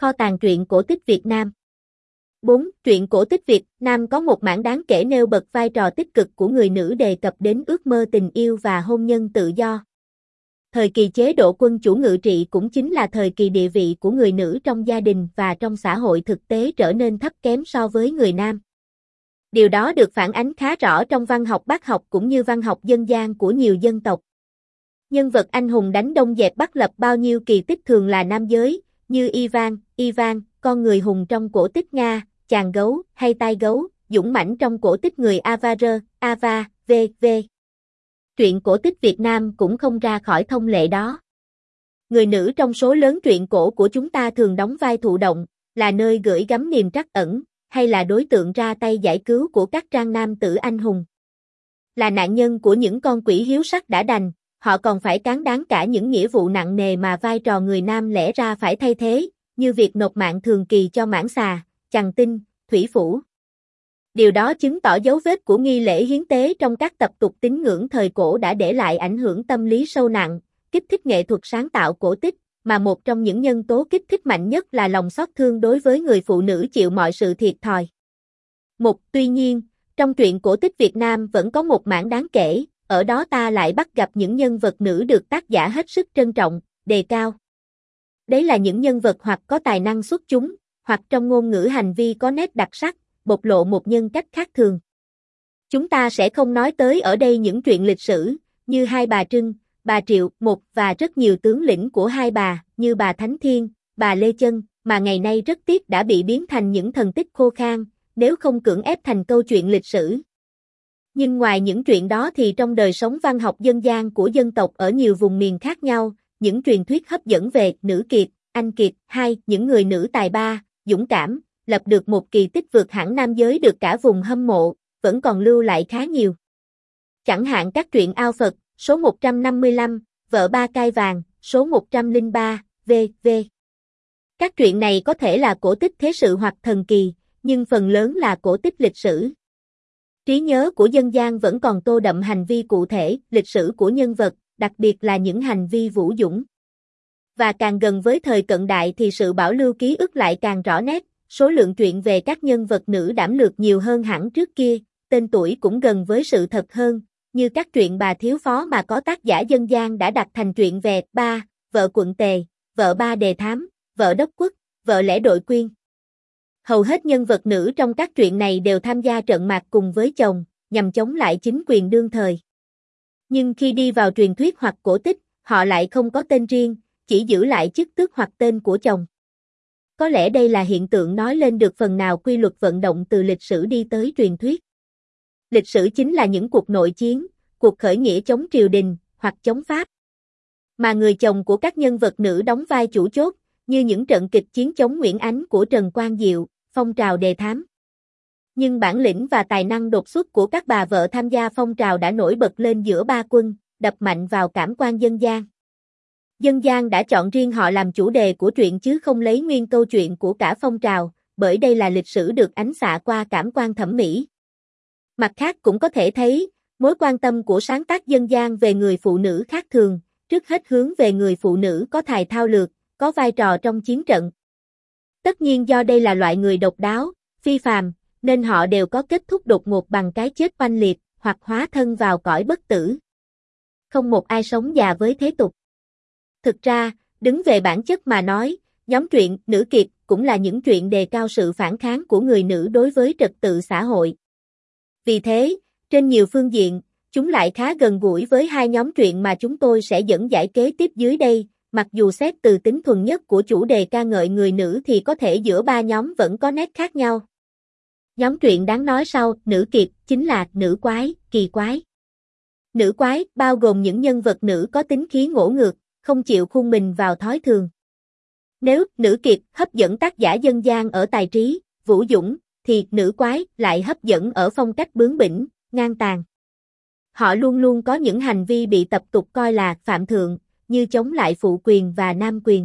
Kho tàng truyện cổ tích Việt Nam. 4. Truyện cổ tích Việt Nam có một mảng đáng kể nêu bật vai trò tích cực của người nữ đề cập đến ước mơ tình yêu và hôn nhân tự do. Thời kỳ chế độ quân chủ ngự trị cũng chính là thời kỳ địa vị của người nữ trong gia đình và trong xã hội thực tế trở nên thấp kém so với người nam. Điều đó được phản ánh khá rõ trong văn học bác học cũng như văn học dân gian của nhiều dân tộc. Nhân vật anh hùng đánh Đông dẹp Bắc lập bao nhiêu kỳ tích thường là nam giới, như Ivan, con người hùng trong cổ tích Nga, chàng gấu, hay tai gấu, dũng mãnh trong cổ tích người Ava, v.v. Truyện cổ tích Việt Nam cũng không ra khỏi thông lệ đó. Người nữ trong số lớn truyện cổ của chúng ta thường đóng vai thụ động, là nơi gửi gắm niềm trắc ẩn, hay là đối tượng ra tay giải cứu của các trang nam tử anh hùng. Là nạn nhân của những con quỷ hiếu sắc đã đành, họ còn phải cán đáng cả những nghĩa vụ nặng nề mà vai trò người nam lẽ ra phải thay thế, như việc nộp mạng thường kỳ cho mãng xà, chằn tinh, thủy phủ. Điều đó chứng tỏ dấu vết của nghi lễ hiến tế trong các tập tục tín ngưỡng thời cổ đã để lại ảnh hưởng tâm lý sâu nặng, kích thích nghệ thuật sáng tạo cổ tích, mà một trong những nhân tố kích thích mạnh nhất là lòng xót thương đối với người phụ nữ chịu mọi sự thiệt thòi. Tuy nhiên, trong truyện cổ tích Việt Nam vẫn có một mảng đáng kể, ở đó ta lại bắt gặp những nhân vật nữ được tác giả hết sức trân trọng, đề cao. Đấy là những nhân vật hoặc có tài năng xuất chúng, hoặc trong ngôn ngữ hành vi có nét đặc sắc, bộc lộ một nhân cách khác thường. Chúng ta sẽ không nói tới ở đây những truyện lịch sử, như Hai Bà Trưng, bà Triệu, và rất nhiều tướng lĩnh của Hai Bà, như bà Thánh Thiên, bà Lê Chân, mà ngày nay rất tiếc đã bị biến thành những thần tích khô khan, nếu không cưỡng ép thành câu chuyện lịch sử. Nhưng ngoài những chuyện đó thì trong đời sống văn học dân gian của dân tộc ở nhiều vùng miền khác nhau, những truyền thuyết hấp dẫn về nữ kiệt, anh kiệt, những người nữ tài ba, dũng cảm, lập được một kỳ tích vượt hẳn nam giới được cả vùng hâm mộ, vẫn còn lưu lại khá nhiều. Chẳng hạn các truyện Ao Phật, số 155, Vợ Ba Cai Vàng, số 103, v.v. Các truyện này có thể là cổ tích thế sự hoặc thần kỳ, nhưng phần lớn là cổ tích lịch sử. Trí nhớ của dân gian vẫn còn tô đậm hành vi cụ thể, lịch sử của nhân vật, đặc biệt là những hành vi vũ dũng. Và càng gần với thời cận đại thì sự bảo lưu ký ức lại càng rõ nét, số lượng truyện về các nhân vật nữ đảm lược nhiều hơn hẳn trước kia, tên tuổi cũng gần với sự thật hơn, như các truyện Bà Thiếu Phó mà có tác giả dân gian đã đặt thành truyện về Ba, Vợ Quận Tề, Vợ Ba Đề Thám, Vợ Đốc Quốc, Vợ Lẽ Đội Quyên. Hầu hết nhân vật nữ trong các truyện này đều tham gia trận mạc cùng với chồng, nhằm chống lại chính quyền đương thời. Nhưng khi đi vào truyền thuyết hoặc cổ tích, họ lại không có tên riêng, chỉ giữ lại chức tước hoặc tên của chồng. Có lẽ đây là hiện tượng nói lên được phần nào quy luật vận động từ lịch sử đi tới truyền thuyết. Lịch sử chính là những cuộc nội chiến, cuộc khởi nghĩa chống triều đình, hoặc chống Pháp. Mà người chồng của các nhân vật nữ đóng vai chủ chốt, như những trận kịch chiến chống Nguyễn Ánh của Trần Quang Diệu, phong trào đề thám. Nhưng bản lĩnh và tài năng đột xuất của các bà vợ tham gia phong trào đã nổi bật lên giữa ba quân, đập mạnh vào cảm quan dân gian. Dân gian đã chọn riêng họ làm chủ đề của truyện chứ không lấy nguyên câu chuyện của cả phong trào, bởi đây là lịch sử được ánh xạ qua cảm quan thẩm mỹ. Mặt khác cũng có thể thấy, mối quan tâm của sáng tác dân gian về người phụ nữ khác thường, trước hết hướng về người phụ nữ có tài thao lược, có vai trò trong chiến trận. Tất nhiên do đây là loại người độc đáo, phi phàm, nên họ đều có kết thúc đột ngột bằng cái chết oanh liệt, hoặc hóa thân vào cõi bất tử. Không một ai sống già với thế tục. Thực ra, đứng về bản chất mà nói, nhóm truyện nữ kiệt cũng là những truyện đề cao sự phản kháng của người nữ đối với trật tự xã hội. Vì thế, trên nhiều phương diện, chúng lại khá gần gũi với hai nhóm truyện mà chúng tôi sẽ dẫn giải kế tiếp dưới đây, mặc dù xét từ tính thuần nhất của chủ đề ca ngợi người nữ thì có thể giữa ba nhóm vẫn có nét khác nhau. Nhóm truyện đáng nói sau, nữ kiệt, chính là nữ quái, kỳ quái. Nữ quái, bao gồm những nhân vật nữ có tính khí ngỗ ngược, không chịu khuôn mình vào thói thường. Nếu nữ kiệt hấp dẫn tác giả dân gian ở tài trí, vũ dũng, thì nữ quái lại hấp dẫn ở phong cách bướng bỉnh, ngang tàn. Họ luôn luôn có những hành vi bị tập tục coi là phạm thượng, như chống lại phụ quyền và nam quyền.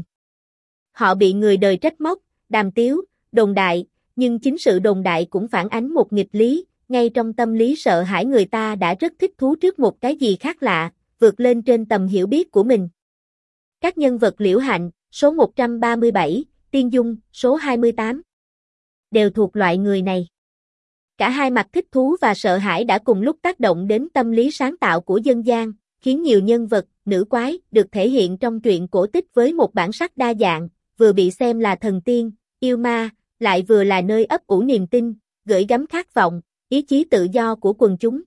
Họ bị người đời trách móc, đàm tiếu, đồn đại, nhưng chính sự đồn đại cũng phản ánh một nghịch lý, ngay trong tâm lý sợ hãi người ta đã rất thích thú trước một cái gì khác lạ, vượt lên trên tầm hiểu biết của mình. Các nhân vật liễu hạnh, số 137, Tiên Dung, số 28. Đều thuộc loại người này. Cả hai mặt thích thú và sợ hãi đã cùng lúc tác động đến tâm lý sáng tạo của dân gian, khiến nhiều nhân vật, nữ quái, được thể hiện trong truyện cổ tích với một bản sắc đa dạng, vừa bị xem là thần tiên, yêu ma, lại vừa là nơi ấp ủ niềm tin, gửi gắm khát vọng, ý chí tự do của quần chúng.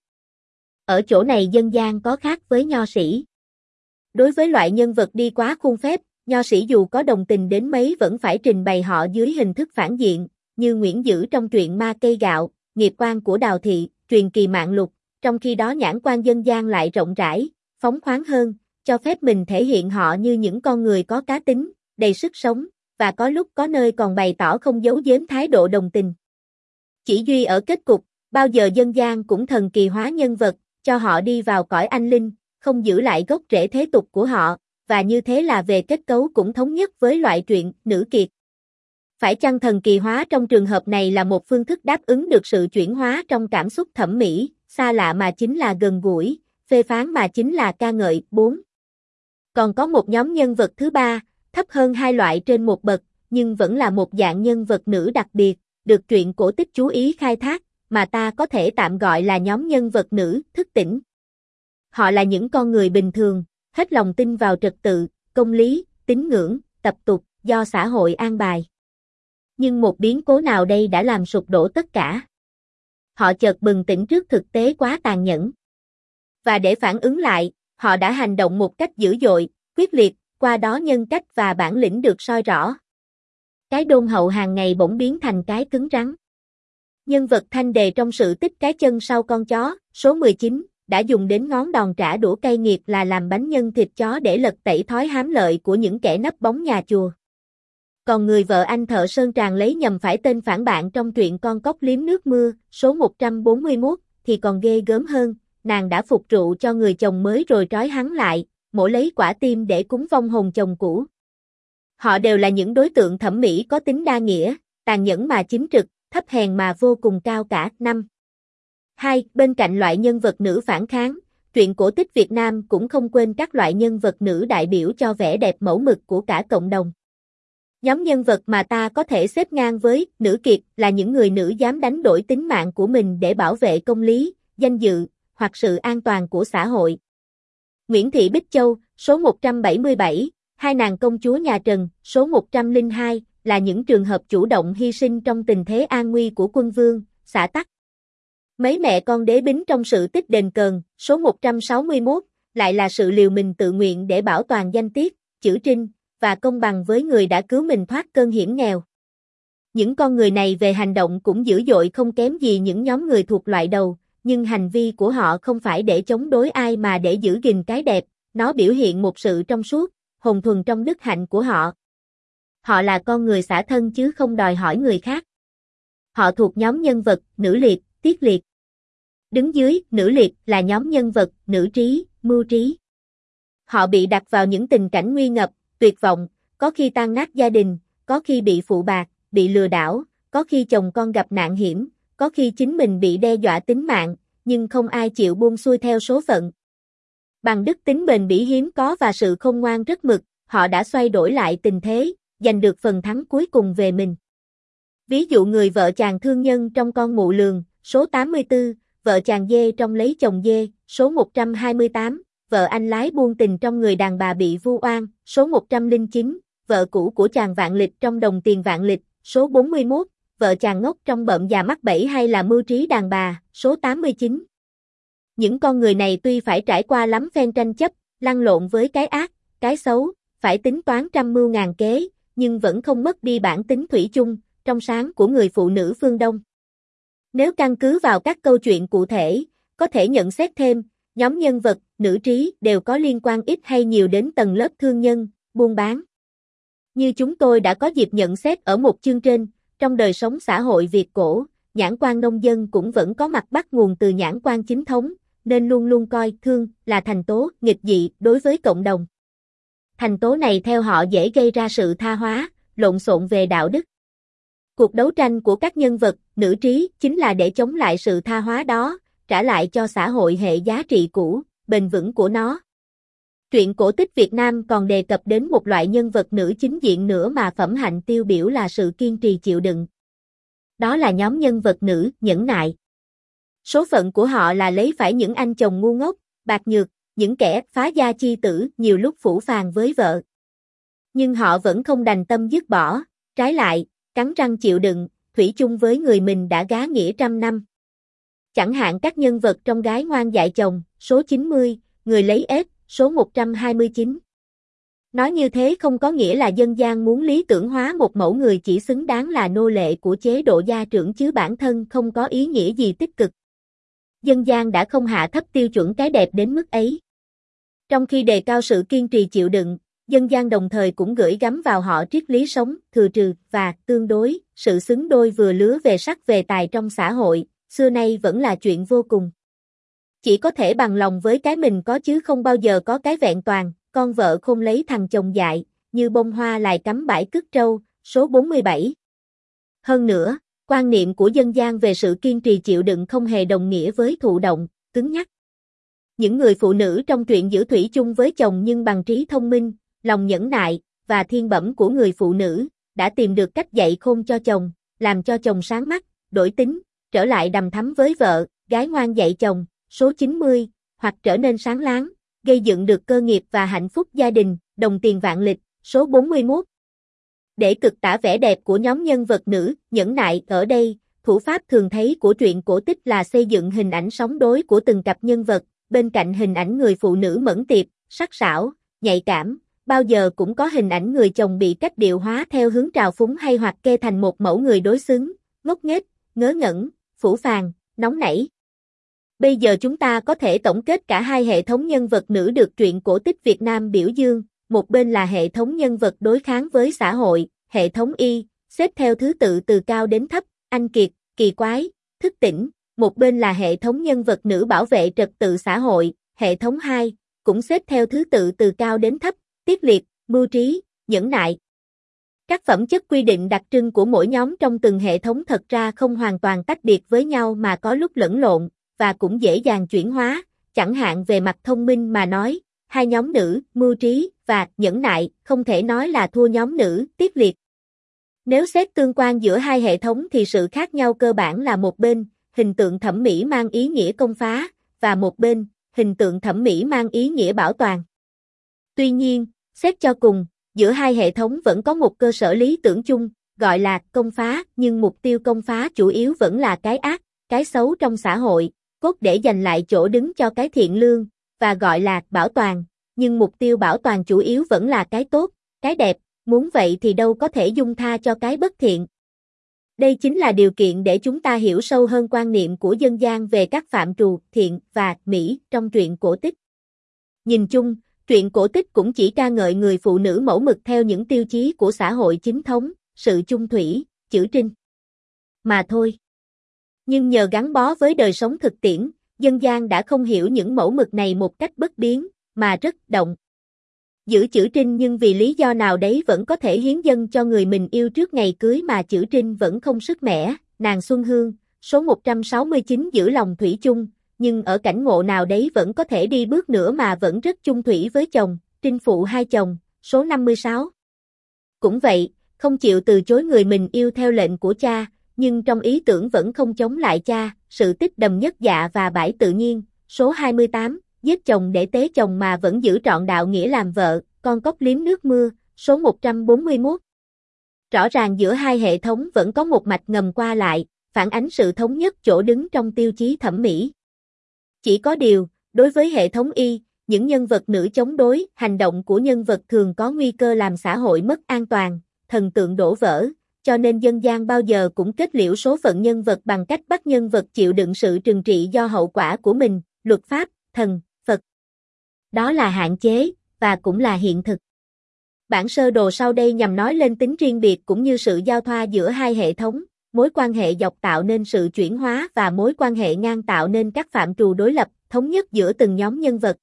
Ở chỗ này dân gian có khác với nho sĩ. Đối với loại nhân vật đi quá khuôn phép, nho sĩ dù có đồng tình đến mấy vẫn phải trình bày họ dưới hình thức phản diện, như Nguyễn Dữ trong truyện Ma Cây Gạo, Nghiệp Quan của Đào Thị, truyền kỳ Mạng Lục, trong khi đó nhãn quan dân gian lại rộng rãi, phóng khoáng hơn, cho phép mình thể hiện họ như những con người có cá tính, đầy sức sống, và có lúc có nơi còn bày tỏ không giấu giếm thái độ đồng tình. Chỉ duy ở kết cục, bao giờ dân gian cũng thần kỳ hóa nhân vật, cho họ đi vào cõi anh linh, không giữ lại gốc rễ thế tục của họ, và như thế là về kết cấu cũng thống nhất với loại truyện nữ kiệt. Phải chăng thần kỳ hóa trong trường hợp này là một phương thức đáp ứng được sự chuyển hóa trong cảm xúc thẩm mỹ, xa lạ mà chính là gần gũi, phê phán mà chính là ca ngợi. 4. Còn có một nhóm nhân vật thứ ba, thấp hơn hai loại trên một bậc, nhưng vẫn là một dạng nhân vật nữ đặc biệt, được truyện cổ tích chú ý khai thác, mà ta có thể tạm gọi là nhóm nhân vật nữ thức tỉnh. Họ là những con người bình thường, hết lòng tin vào trật tự, công lý, tín ngưỡng, tập tục, do xã hội an bài. Nhưng một biến cố nào đây đã làm sụp đổ tất cả. Họ chợt bừng tỉnh trước thực tế quá tàn nhẫn. Và để phản ứng lại, họ đã hành động một cách dữ dội, quyết liệt, qua đó nhân cách và bản lĩnh được soi rõ. Cái đôn hậu hàng ngày bỗng biến thành cái cứng rắn. Nhân vật thanh đề trong sự tích Cái chân sau con chó, số 19, đã dùng đến ngón đòn trả đũa cay nghiệt là làm bánh nhân thịt chó để lật tẩy thói hám lợi của những kẻ nấp bóng nhà chùa. Còn người vợ anh thợ sơn tràng lấy nhầm phải tên phản bạn trong truyện Con cóc liếm nước mưa, số 141, thì còn ghê gớm hơn, nàng đã phục rượu cho người chồng mới rồi trói hắn lại, mổ lấy quả tim để cúng vong hồn chồng cũ. Họ đều là những đối tượng thẩm mỹ có tính đa nghĩa, tàn nhẫn mà chính trực, thấp hèn mà vô cùng cao cả. 5. 2. Bên cạnh loại nhân vật nữ phản kháng, truyện cổ tích Việt Nam cũng không quên các loại nhân vật nữ đại biểu cho vẻ đẹp mẫu mực của cả cộng đồng. Nhóm nhân vật mà ta có thể xếp ngang với nữ kiệt là những người nữ dám đánh đổi tính mạng của mình để bảo vệ công lý, danh dự, hoặc sự an toàn của xã hội. Nguyễn Thị Bích Châu, số 177, hai nàng công chúa nhà Trần, số 102, là những trường hợp chủ động hy sinh trong tình thế an nguy của quân vương, xã tắc. Mấy mẹ con đế bính trong sự tích Đền Cờn, số 161, lại là sự liều mình tự nguyện để bảo toàn danh tiết, chữ trinh, và công bằng với người đã cứu mình thoát cơn hiểm nghèo. Những con người này về hành động cũng dữ dội không kém gì những nhóm người thuộc loại đầu, nhưng hành vi của họ không phải để chống đối ai mà để giữ gìn cái đẹp, nó biểu hiện một sự trong suốt, hồn thuần trong đức hạnh của họ. Họ là con người xả thân chứ không đòi hỏi người khác. Họ thuộc nhóm nhân vật, nữ liệt, tiết liệt. Đứng dưới, nữ liệt là nhóm nhân vật, nữ trí, mưu trí. Họ bị đặt vào những tình cảnh nguy ngập, tuyệt vọng, có khi tan nát gia đình, có khi bị phụ bạc, bị lừa đảo, có khi chồng con gặp nạn hiểm, có khi chính mình bị đe dọa tính mạng, nhưng không ai chịu buông xuôi theo số phận. Bằng đức tính bền bỉ hiếm có và sự khôn ngoan rất mực, họ đã xoay đổi lại tình thế, giành được phần thắng cuối cùng về mình. Ví dụ người vợ chàng thương nhân trong Con Mụ Lường, số 84, vợ chàng dê trong Lấy chồng dê, số 128, vợ anh lái buôn tình trong Người đàn bà bị vu oan, số 109, vợ cũ của chàng Vạn Lịch trong Đồng tiền Vạn Lịch, số 41, vợ chàng ngốc trong Bợm già mắc bẫy hay là Mưu trí đàn bà, số 89. Những con người này tuy phải trải qua lắm phen tranh chấp, lăn lộn với cái ác, cái xấu, phải tính toán trăm mưu ngàn kế, nhưng vẫn không mất đi bản tính thủy chung, trong sáng của người phụ nữ phương Đông. Nếu căn cứ vào các câu chuyện cụ thể, có thể nhận xét thêm, nhóm nhân vật, nữ trí đều có liên quan ít hay nhiều đến tầng lớp thương nhân, buôn bán. Như chúng tôi đã có dịp nhận xét ở một chương trên, trong đời sống xã hội Việt cổ, nhãn quan nông dân cũng vẫn có mặt bắt nguồn từ nhãn quan chính thống, nên luôn luôn coi thương là thành tố nghịch dị đối với cộng đồng. Thành tố này theo họ dễ gây ra sự tha hóa, lộn xộn về đạo đức. Cuộc đấu tranh của các nhân vật, nữ trí chính là để chống lại sự tha hóa đó, trả lại cho xã hội hệ giá trị cũ, bền vững của nó. Truyện cổ tích Việt Nam còn đề cập đến một loại nhân vật nữ chính diện nữa mà phẩm hạnh tiêu biểu là sự kiên trì chịu đựng. Đó là nhóm nhân vật nữ nhẫn nại. Số phận của họ là lấy phải những anh chồng ngu ngốc, bạc nhược, những kẻ phá gia chi tử nhiều lúc phũ phàng với vợ. Nhưng họ vẫn không đành tâm dứt bỏ, trái lại, cắn răng chịu đựng, thủy chung với người mình đã gá nghĩa trăm năm. Chẳng hạn các nhân vật trong Gái ngoan dạy chồng, số 90, Người lấy ếch, số 129. Nói như thế không có nghĩa là dân gian muốn lý tưởng hóa một mẫu người chỉ xứng đáng là nô lệ của chế độ gia trưởng chứ bản thân không có ý nghĩa gì tích cực. Dân gian đã không hạ thấp tiêu chuẩn cái đẹp đến mức ấy. Trong khi đề cao sự kiên trì chịu đựng, dân gian đồng thời cũng gửi gắm vào họ triết lý sống, thừa trừ, và, tương đối, sự xứng đôi vừa lứa về sắc về tài trong xã hội, xưa nay vẫn là chuyện vô cùng. Chỉ có thể bằng lòng với cái mình có chứ không bao giờ có cái vẹn toàn, con vợ không lấy thằng chồng dại, như bông hoa lại cắm bãi cứt trâu, số 47. Hơn nữa, quan niệm của dân gian về sự kiên trì chịu đựng không hề đồng nghĩa với thụ động, cứng nhắc. Những người phụ nữ trong truyện giữ thủy chung với chồng nhưng bằng trí thông minh, lòng nhẫn nại, và thiên bẩm của người phụ nữ, đã tìm được cách dạy khôn cho chồng, làm cho chồng sáng mắt, đổi tính, trở lại đằm thắm với vợ, Gái ngoan dạy chồng, số 90, hoặc trở nên sáng láng, gây dựng được cơ nghiệp và hạnh phúc gia đình, đồng tiền vạn lịch, số 41. Để cực tả vẻ đẹp của nhóm nhân vật nữ, nhẫn nại ở đây, thủ pháp thường thấy của truyện cổ tích là xây dựng hình ảnh sóng đối của từng cặp nhân vật, bên cạnh hình ảnh người phụ nữ mẫn tiệp, sắc sảo, nhạy cảm, bao giờ cũng có hình ảnh người chồng bị cách điệu hóa theo hướng trào phúng hay hoặc kê thành một mẫu người đối xứng, ngốc nghếch, ngớ ngẩn, phũ phàng, nóng nảy. Bây giờ chúng ta có thể tổng kết cả hai hệ thống nhân vật nữ được truyện cổ tích Việt Nam biểu dương, một bên là hệ thống nhân vật đối kháng với xã hội, hệ thống Y, xếp theo thứ tự từ cao đến thấp, anh kiệt, kỳ quái, thức tỉnh, một bên là hệ thống nhân vật nữ bảo vệ trật tự xã hội, hệ thống 2, cũng xếp theo thứ tự từ cao đến thấp, tiết liệt, mưu trí, nhẫn nại. Các phẩm chất quy định đặc trưng của mỗi nhóm trong từng hệ thống thật ra không hoàn toàn tách biệt với nhau mà có lúc lẫn lộn, và cũng dễ dàng chuyển hóa, chẳng hạn về mặt thông minh mà nói, hai nhóm nữ, mưu trí, và nhẫn nại, không thể nói là thua nhóm nữ, tiết liệt. Nếu xét tương quan giữa hai hệ thống thì sự khác nhau cơ bản là một bên, hình tượng thẩm mỹ mang ý nghĩa công phá, và một bên, hình tượng thẩm mỹ mang ý nghĩa bảo toàn. Tuy nhiên, xét cho cùng, giữa hai hệ thống vẫn có một cơ sở lý tưởng chung, gọi là công phá, nhưng mục tiêu công phá chủ yếu vẫn là cái ác, cái xấu trong xã hội, cốt để giành lại chỗ đứng cho cái thiện lương, và gọi là bảo toàn, nhưng mục tiêu bảo toàn chủ yếu vẫn là cái tốt, cái đẹp, muốn vậy thì đâu có thể dung tha cho cái bất thiện. Đây chính là điều kiện để chúng ta hiểu sâu hơn quan niệm của dân gian về các phạm trù thiện và mỹ trong truyện cổ tích. Nhìn chung, truyện cổ tích cũng chỉ ca ngợi người phụ nữ mẫu mực theo những tiêu chí của xã hội chính thống, sự chung thủy, chữ trinh mà thôi. Nhưng nhờ gắn bó với đời sống thực tiễn, dân gian đã không hiểu những mẫu mực này một cách bất biến, mà rất động. Giữ chữ trinh nhưng vì lý do nào đấy vẫn có thể hiến dâng cho người mình yêu trước ngày cưới mà chữ trinh vẫn không sức mẻ, nàng Xuân Hương, số 169 giữ lòng thủy chung, nhưng ở cảnh ngộ nào đấy vẫn có thể đi bước nữa mà vẫn rất chung thủy với chồng, trinh phụ hai chồng, số 56. Cũng vậy, không chịu từ chối người mình yêu theo lệnh của cha, nhưng trong ý tưởng vẫn không chống lại cha, sự tích đầm nhất dạ và bãi tự nhiên, số 28, giết chồng để tế chồng mà vẫn giữ trọn đạo nghĩa làm vợ, con cóc liếm nước mưa, số 141. Rõ ràng giữa hai hệ thống vẫn có một mạch ngầm qua lại, phản ánh sự thống nhất chỗ đứng trong tiêu chí thẩm mỹ. Chỉ có điều, đối với hệ thống Y, những nhân vật nữ chống đối, hành động của nhân vật thường có nguy cơ làm xã hội mất an toàn, thần tượng đổ vỡ, cho nên dân gian bao giờ cũng kết liễu số phận nhân vật bằng cách bắt nhân vật chịu đựng sự trừng trị do hậu quả của mình, luật pháp, thần, Phật. Đó là hạn chế, và cũng là hiện thực. Bản sơ đồ sau đây nhằm nói lên tính riêng biệt cũng như sự giao thoa giữa hai hệ thống, mối quan hệ dọc tạo nên sự chuyển hóa và mối quan hệ ngang tạo nên các phạm trù đối lập, thống nhất giữa từng nhóm nhân vật.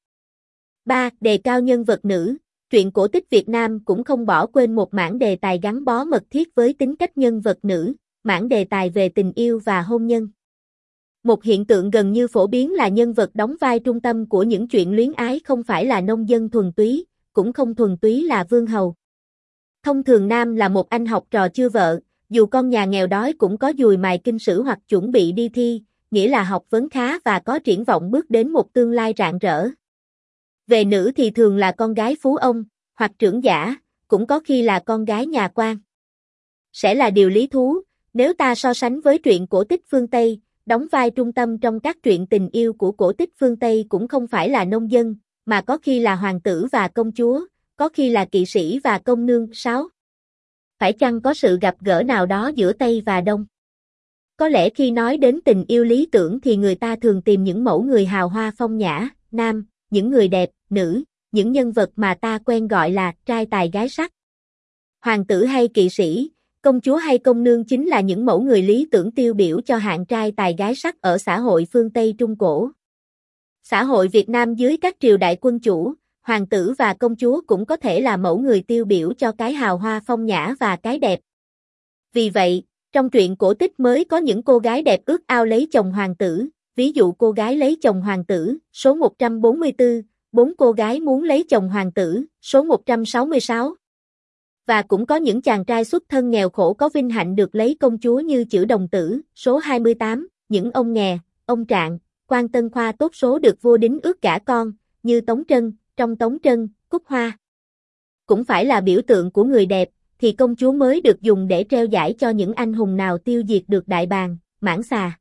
3. Đề cao nhân vật nữ. Truyện cổ tích Việt Nam cũng không bỏ quên một mảng đề tài gắn bó mật thiết với tính cách nhân vật nữ, mảng đề tài về tình yêu và hôn nhân. Một hiện tượng gần như phổ biến là nhân vật đóng vai trung tâm của những chuyện luyến ái không phải là nông dân thuần túy, cũng không thuần túy là vương hầu. Thông thường nam là một anh học trò chưa vợ, dù con nhà nghèo đói cũng có dùi mài kinh sử hoặc chuẩn bị đi thi, nghĩa là học vấn khá và có triển vọng bước đến một tương lai rạng rỡ. Về nữ thì thường là con gái phú ông, hoặc trưởng giả, cũng có khi là con gái nhà quan. Sẽ là điều lý thú, nếu ta so sánh với truyện cổ tích phương Tây, đóng vai trung tâm trong các truyện tình yêu của cổ tích phương Tây cũng không phải là nông dân, mà có khi là hoàng tử và công chúa, có khi là kỵ sĩ và công nương. 6. Phải chăng có sự gặp gỡ nào đó giữa Tây và Đông? Có lẽ khi nói đến tình yêu lý tưởng thì người ta thường tìm những mẫu người hào hoa phong nhã, nam, những người đẹp, nữ, những nhân vật mà ta quen gọi là trai tài gái sắc. Hoàng tử hay kỵ sĩ, công chúa hay công nương chính là những mẫu người lý tưởng tiêu biểu cho hạng trai tài gái sắc ở xã hội phương Tây Trung Cổ. Xã hội Việt Nam dưới các triều đại quân chủ, hoàng tử và công chúa cũng có thể là mẫu người tiêu biểu cho cái hào hoa phong nhã và cái đẹp. Vì vậy, trong truyện cổ tích mới có những cô gái đẹp ước ao lấy chồng hoàng tử, ví dụ cô gái lấy chồng hoàng tử, số 144, 4 cô gái muốn lấy chồng hoàng tử, số 166. Và cũng có những chàng trai xuất thân nghèo khổ có vinh hạnh được lấy công chúa như Chữ Đồng Tử, số 28, những ông nghè, ông trạng, quan tân khoa tốt số được vua đính ước gả con, như Tống Trân, trong Tống Trân, Cúc Hoa. Cũng phải là biểu tượng của người đẹp, thì công chúa mới được dùng để treo giải cho những anh hùng nào tiêu diệt được đại bàng, Mãng Xà.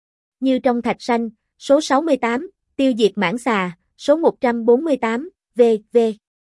Như trong Thạch Sanh, số 68, tiêu diệt Mãng Xà, số 148, v.v.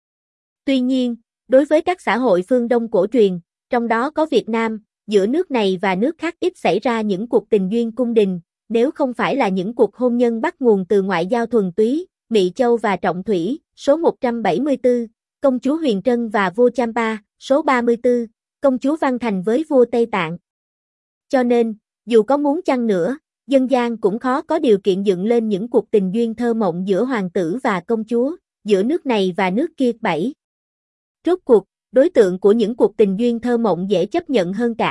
Tuy nhiên, đối với các xã hội phương Đông cổ truyền, trong đó có Việt Nam, giữa nước này và nước khác ít xảy ra những cuộc tình duyên cung đình, nếu không phải là những cuộc hôn nhân bắt nguồn từ ngoại giao thuần túy, Mị Châu và Trọng Thủy, số 174, công chúa Huyền Trân và vua Champa, số 34, công chúa Văn Thành với vua Tây Tạng. Cho nên, dù có muốn chăng nữa, dân gian cũng khó có điều kiện dựng lên những cuộc tình duyên thơ mộng giữa hoàng tử và công chúa, giữa nước này và nước kia. 7. Rốt cuộc, đối tượng của những cuộc tình duyên thơ mộng dễ chấp nhận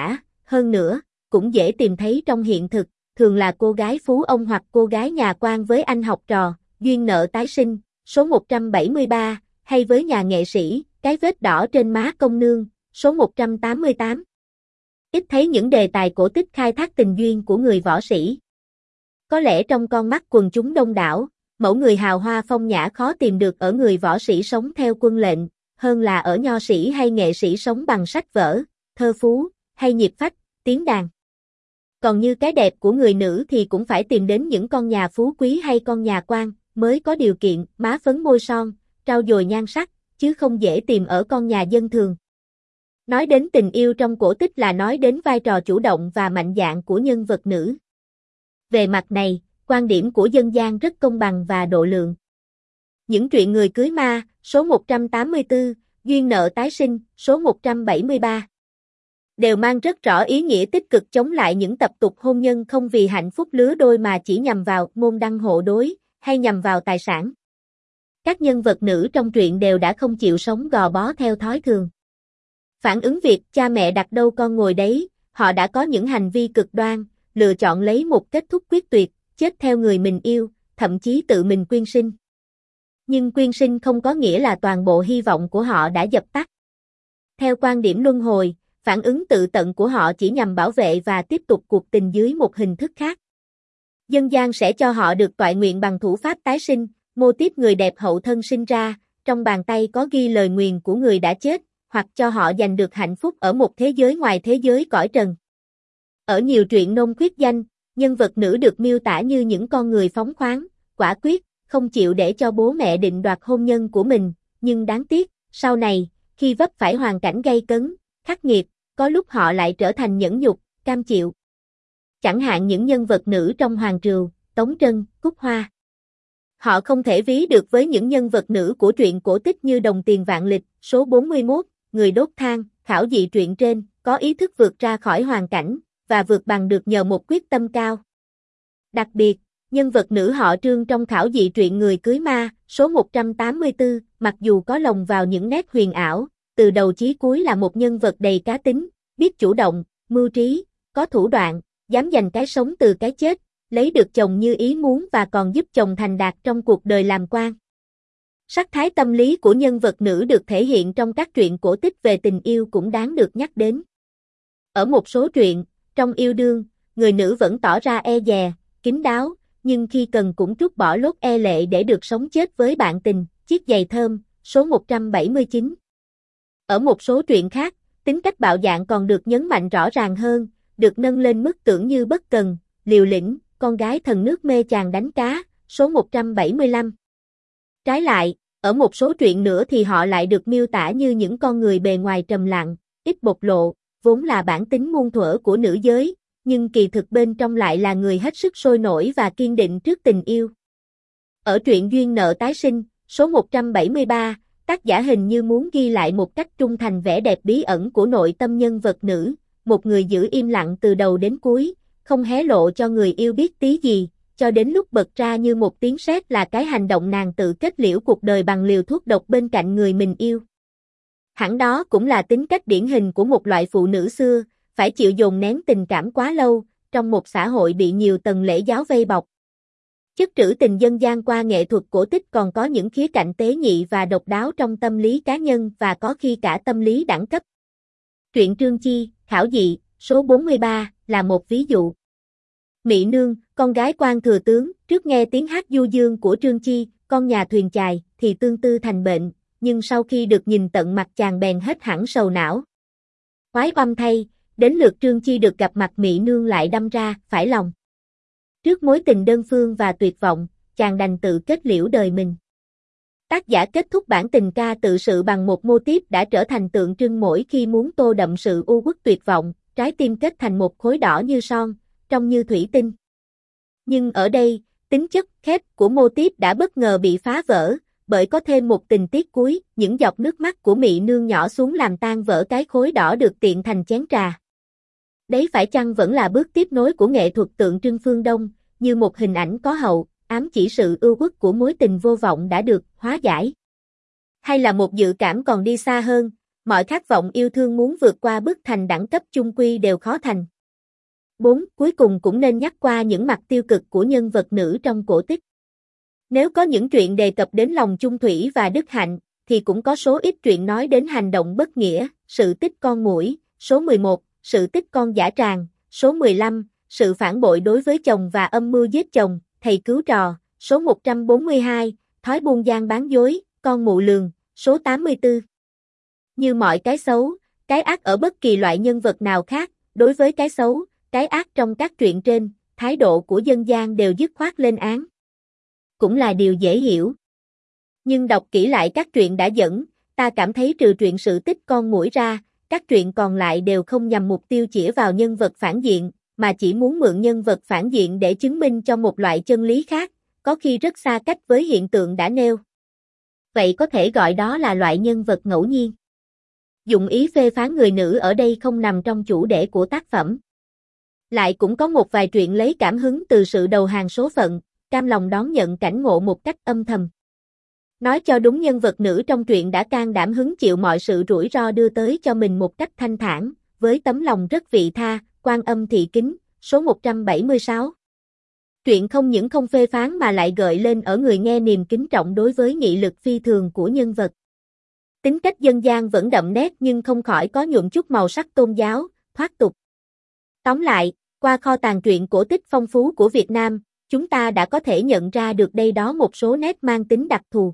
hơn nữa, cũng dễ tìm thấy trong hiện thực, thường là cô gái phú ông hoặc cô gái nhà quan với anh học trò, duyên nợ tái sinh, số 173, hay với nhà nghệ sĩ, cái vết đỏ trên má công nương, số 188. Ít thấy những đề tài cổ tích khai thác tình duyên của người võ sĩ. Có lẽ trong con mắt quần chúng đông đảo, mẫu người hào hoa phong nhã khó tìm được ở người võ sĩ sống theo quân lệnh, hơn là ở nho sĩ hay nghệ sĩ sống bằng sách vở, thơ phú, hay nhịp phách, tiếng đàn. Còn như cái đẹp của người nữ thì cũng phải tìm đến những con nhà phú quý hay con nhà quan, mới có điều kiện, má phấn môi son, trau dồi nhan sắc, chứ không dễ tìm ở con nhà dân thường. Nói đến tình yêu trong cổ tích là nói đến vai trò chủ động và mạnh dạn của nhân vật nữ. Về mặt này, quan điểm của dân gian rất công bằng và độ lượng. Những truyện người cưới ma, số 184, duyên nợ tái sinh, số 173. Đều mang rất rõ ý nghĩa tích cực chống lại những tập tục hôn nhân không vì hạnh phúc lứa đôi mà chỉ nhằm vào môn đăng hộ đối, hay nhằm vào tài sản. Các nhân vật nữ trong truyện đều đã không chịu sống gò bó theo thói thường. Phản ứng việc cha mẹ đặt đâu con ngồi đấy, họ đã có những hành vi cực đoan, lựa chọn lấy một kết thúc quyết tuyệt, chết theo người mình yêu, thậm chí tự mình quyên sinh. Nhưng quyên sinh không có nghĩa là toàn bộ hy vọng của họ đã dập tắt. Theo quan điểm luân hồi, phản ứng tự tận của họ chỉ nhằm bảo vệ và tiếp tục cuộc tình dưới một hình thức khác. Dân gian sẽ cho họ được toại nguyện bằng thủ pháp tái sinh, mô típ người đẹp hậu thân sinh ra, trong bàn tay có ghi lời nguyền của người đã chết, hoặc cho họ giành được hạnh phúc ở một thế giới ngoài thế giới cõi trần. Ở nhiều truyện nôm khuyết danh, nhân vật nữ được miêu tả như những con người phóng khoáng, quả quyết, không chịu để cho bố mẹ định đoạt hôn nhân của mình, nhưng đáng tiếc, sau này, khi vấp phải hoàn cảnh gay cấn, khắc nghiệt, có lúc họ lại trở thành nhẫn nhục, cam chịu. Chẳng hạn những nhân vật nữ trong Hoàng Trừu, Tống Trân, Cúc Hoa. Họ không thể ví được với những nhân vật nữ của truyện cổ tích như Đồng Tiền Vạn Lịch, số 41, Người đốt than, khảo dị truyện trên, có ý thức vượt ra khỏi hoàn cảnh, và vượt bằng được nhờ một quyết tâm cao. Đặc biệt, nhân vật nữ họ Trương trong khảo dị truyện Người cưới ma, số 184, mặc dù có lồng vào những nét huyền ảo, từ đầu chí cuối là một nhân vật đầy cá tính, biết chủ động, mưu trí, có thủ đoạn, dám giành cái sống từ cái chết, lấy được chồng như ý muốn và còn giúp chồng thành đạt trong cuộc đời làm quan. Sắc thái tâm lý của nhân vật nữ được thể hiện trong các truyện cổ tích về tình yêu cũng đáng được nhắc đến. Ở một số truyện, trong yêu đương, người nữ vẫn tỏ ra e dè, kín đáo, nhưng khi cần cũng trút bỏ lốt e lệ để được sống chết với bạn tình, chiếc giày thơm, số 179. Ở một số truyện khác, tính cách bạo dạn còn được nhấn mạnh rõ ràng hơn, được nâng lên mức tưởng như bất cần, liều lĩnh, con gái thần nước mê chàng đánh cá, số 175. Trái lại, ở một số truyện nữa thì họ lại được miêu tả như những con người bề ngoài trầm lặng, ít bộc lộ, vốn là bản tính muôn thuở của nữ giới, nhưng kỳ thực bên trong lại là người hết sức sôi nổi và kiên định trước tình yêu. Ở truyện Duyên nợ tái sinh, số 173, tác giả hình như muốn ghi lại một cách trung thành vẻ đẹp bí ẩn của nội tâm nhân vật nữ, một người giữ im lặng từ đầu đến cuối, không hé lộ cho người yêu biết tí gì, cho đến lúc bật ra như một tiếng sét là cái hành động nàng tự kết liễu cuộc đời bằng liều thuốc độc bên cạnh người mình yêu. Hẳn đó cũng là tính cách điển hình của một loại phụ nữ xưa, phải chịu dồn nén tình cảm quá lâu, trong một xã hội bị nhiều tầng lễ giáo vây bọc. Chất trữ tình dân gian qua nghệ thuật cổ tích còn có những khía cạnh tế nhị và độc đáo trong tâm lý cá nhân và có khi cả tâm lý đẳng cấp. Truyện Trương Chi, Khảo Dị, số 43, là một ví dụ. Mị Nương, con gái quan thừa tướng, trước nghe tiếng hát du dương của Trương Chi, con nhà thuyền chài, thì tương tư thành bệnh, nhưng sau khi được nhìn tận mặt chàng bèn hết hẳn sầu não. Oái oăm thay, đến lượt Trương Chi được gặp mặt Mị Nương lại đâm ra, phải lòng. Trước mối tình đơn phương và tuyệt vọng, chàng đành tự kết liễu đời mình. Tác giả kết thúc bản tình ca tự sự bằng một mô típ đã trở thành tượng trưng mỗi khi muốn tô đậm sự u uất tuyệt vọng, trái tim kết thành một khối đỏ như son, trông như thủy tinh. Nhưng ở đây, tính chất khép của mô típ đã bất ngờ bị phá vỡ, bởi có thêm một tình tiết cuối, những giọt nước mắt của Mị Nương nhỏ xuống làm tan vỡ cái khối đỏ được tiện thành chén trà. Đấy phải chăng vẫn là bước tiếp nối của nghệ thuật tượng trưng phương Đông, như một hình ảnh có hậu, ám chỉ sự ưu uất của mối tình vô vọng đã được hóa giải? Hay là một dự cảm còn đi xa hơn, mọi khát vọng yêu thương muốn vượt qua bức thành đẳng cấp chung quy đều khó thành? 4. Cuối cùng cũng nên nhắc qua những mặt tiêu cực của nhân vật nữ trong cổ tích. Nếu có những truyện đề cập đến lòng chung thủy và đức hạnh, thì cũng có số ít truyện nói đến hành động bất nghĩa, sự tích con muỗi, số 11, sự tích con dã tràng, số 15, sự phản bội đối với chồng và âm mưu giết chồng, thầy cứu trò, số 142, thói buôn gian bán dối, con mụ lường, số 84. Như mọi cái xấu, cái ác ở bất kỳ loại nhân vật nào khác, đối với cái xấu, cái ác trong các truyện trên, thái độ của dân gian đều dứt khoát lên án. Cũng là điều dễ hiểu. Nhưng đọc kỹ lại các truyện đã dẫn, ta cảm thấy trừ truyện sự tích con muỗi ra, các truyện còn lại đều không nhằm mục tiêu chĩa vào nhân vật phản diện, mà chỉ muốn mượn nhân vật phản diện để chứng minh cho một loại chân lý khác, có khi rất xa cách với hiện tượng đã nêu. Vậy có thể gọi đó là loại nhân vật ngẫu nhiên. Dụng ý phê phán người nữ ở đây không nằm trong chủ đề của tác phẩm. Lại cũng có một vài truyện lấy cảm hứng từ sự đầu hàng số phận, cam lòng đón nhận cảnh ngộ một cách âm thầm. Nói cho đúng, nhân vật nữ trong truyện đã can đảm hứng chịu mọi sự rủi ro đưa tới cho mình một cách thanh thản, với tấm lòng rất vị tha, Quan Âm Thị Kính, số 176. Truyện không những không phê phán mà lại gợi lên ở người nghe niềm kính trọng đối với nghị lực phi thường của nhân vật. Tính cách dân gian vẫn đậm nét nhưng không khỏi có nhuộm chút màu sắc tôn giáo, thoát tục. Tóm lại, qua kho tàng truyện cổ tích phong phú của Việt Nam, chúng ta đã có thể nhận ra được đây đó một số nét mang tính đặc thù.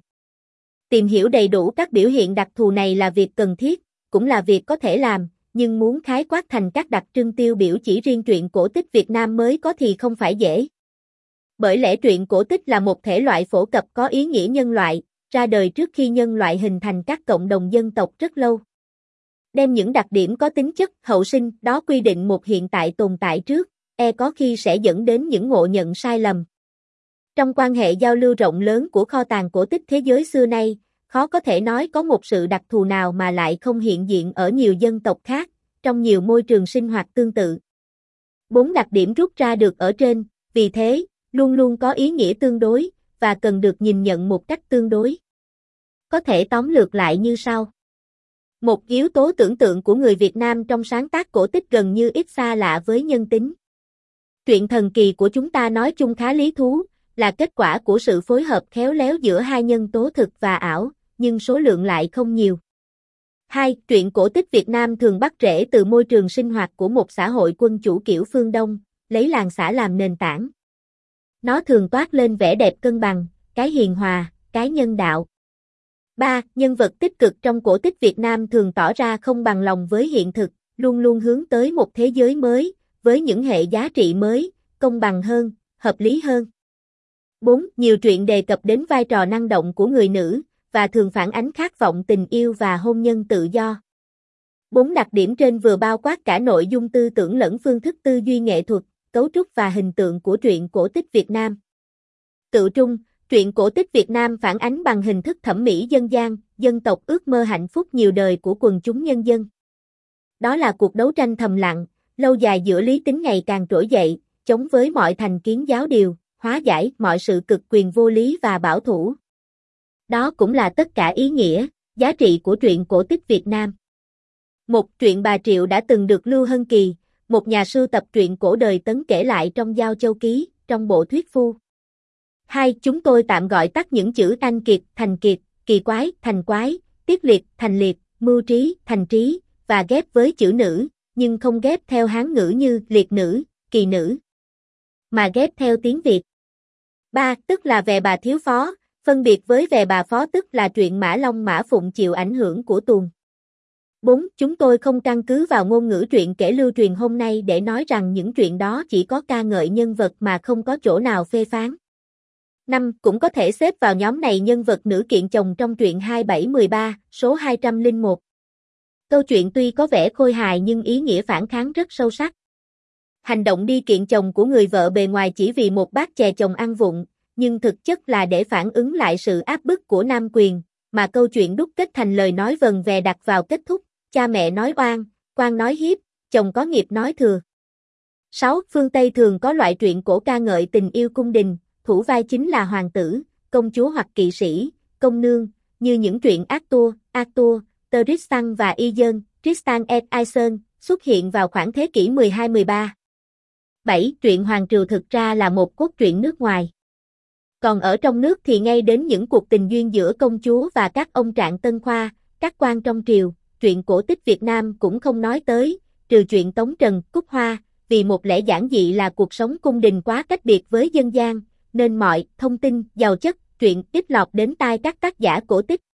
Tìm hiểu đầy đủ các biểu hiện đặc thù này là việc cần thiết, cũng là việc có thể làm, nhưng muốn khái quát thành các đặc trưng tiêu biểu chỉ riêng truyện cổ tích Việt Nam mới có thì không phải dễ. Bởi lẽ truyện cổ tích là một thể loại phổ cập có ý nghĩa nhân loại, ra đời trước khi nhân loại hình thành các cộng đồng dân tộc rất lâu. Đem những đặc điểm có tính chất hậu sinh đó quy định một hiện tại tồn tại trước, có khi sẽ dẫn đến những ngộ nhận sai lầm. Trong quan hệ giao lưu rộng lớn của kho tàng cổ tích thế giới xưa nay, khó có thể nói có một sự đặc thù nào mà lại không hiện diện ở nhiều dân tộc khác, trong nhiều môi trường sinh hoạt tương tự. 4 đặc điểm rút ra được ở trên, vì thế, luôn luôn có ý nghĩa tương đối, và cần được nhìn nhận một cách tương đối. Có thể tóm lược lại như sau. Một yếu tố tưởng tượng của người Việt Nam trong sáng tác cổ tích gần như ít xa lạ với nhân tính. Truyện thần kỳ của chúng ta nói chung khá lý thú, là kết quả của sự phối hợp khéo léo giữa hai nhân tố thực và ảo, nhưng số lượng lại không nhiều. 2. Truyện cổ tích Việt Nam thường bắt rễ từ môi trường sinh hoạt của một xã hội quân chủ kiểu phương Đông, lấy làng xã làm nền tảng. Nó thường toát lên vẻ đẹp cân bằng, cái hiền hòa, cái nhân đạo. 3. Nhân vật tích cực trong cổ tích Việt Nam thường tỏ ra không bằng lòng với hiện thực, luôn luôn hướng tới một thế giới mới, với những hệ giá trị mới, công bằng hơn, hợp lý hơn. 4. Nhiều truyện đề cập đến vai trò năng động của người nữ, và thường phản ánh khát vọng tình yêu và hôn nhân tự do. 4 đặc điểm trên vừa bao quát cả nội dung tư tưởng lẫn phương thức tư duy nghệ thuật, cấu trúc và hình tượng của truyện cổ tích Việt Nam. Tựu trung, truyện cổ tích Việt Nam phản ánh bằng hình thức thẩm mỹ dân gian, dân tộc ước mơ hạnh phúc nhiều đời của quần chúng nhân dân. Đó là cuộc đấu tranh thầm lặng, lâu dài giữa lý tính ngày càng trỗi dậy, chống với mọi thành kiến giáo điều, hóa giải mọi sự cực quyền vô lý và bảo thủ. Đó cũng là tất cả ý nghĩa, giá trị của truyện cổ tích Việt Nam. Một truyện Bà Triệu đã từng được Lưu Hân Kỳ, một nhà sưu tập truyện cổ đời Tấn kể lại trong Giao Châu Ký, trong bộ Thuyết Phu. 2. Chúng tôi tạm gọi tắt những chữ Anh Kiệt, Thành Kiệt, Kỳ Quái, Thành Quái, Tiết Liệt, Thành Liệt, Mưu Trí, Thành Trí, và ghép với chữ nữ, nhưng không ghép theo Hán ngữ như liệt nữ, kỳ nữ, mà ghép theo tiếng Việt. 3. Tức là Về Bà Thiếu Phó, phân biệt với Về Bà Phó tức là truyện Mã Long Mã Phụng chịu ảnh hưởng của tuồng. 4. Chúng tôi không căn cứ vào ngôn ngữ truyện kể lưu truyền hôm nay để nói rằng những truyện đó chỉ có ca ngợi nhân vật mà không có chỗ nào phê phán. 5. Cũng có thể xếp vào nhóm này nhân vật nữ kiện chồng trong truyện 2713, số 201. Câu chuyện tuy có vẻ khôi hài nhưng ý nghĩa phản kháng rất sâu sắc. Hành động đi kiện chồng của người vợ bề ngoài chỉ vì một bát chè chồng ăn vụng, nhưng thực chất là để phản ứng lại sự áp bức của nam quyền, mà câu chuyện đúc kết thành lời nói vần vè đặt vào kết thúc, cha mẹ nói oan, quan nói hiếp, chồng có nghiệp nói thừa. 6. Phương Tây thường có loại truyện cổ ca ngợi tình yêu cung đình, thủ vai chính là hoàng tử, công chúa hoặc kỵ sĩ, công nương, như những truyện Arthur, Tristan và Isolde, Tristan et Isolde, xuất hiện vào khoảng thế kỷ 12-13. 7. Truyện Hoàng Triều thực ra là một cốt truyện nước ngoài. Còn ở trong nước thì ngay đến những cuộc tình duyên giữa công chúa và các ông trạng tân khoa, các quan trong triều, truyện cổ tích Việt Nam cũng không nói tới, trừ chuyện Tống Trần, Cúc Hoa, vì một lẽ giản dị là cuộc sống cung đình quá cách biệt với dân gian, nên mọi thông tin, giàu chất, truyện ít lọt đến tai các tác giả cổ tích.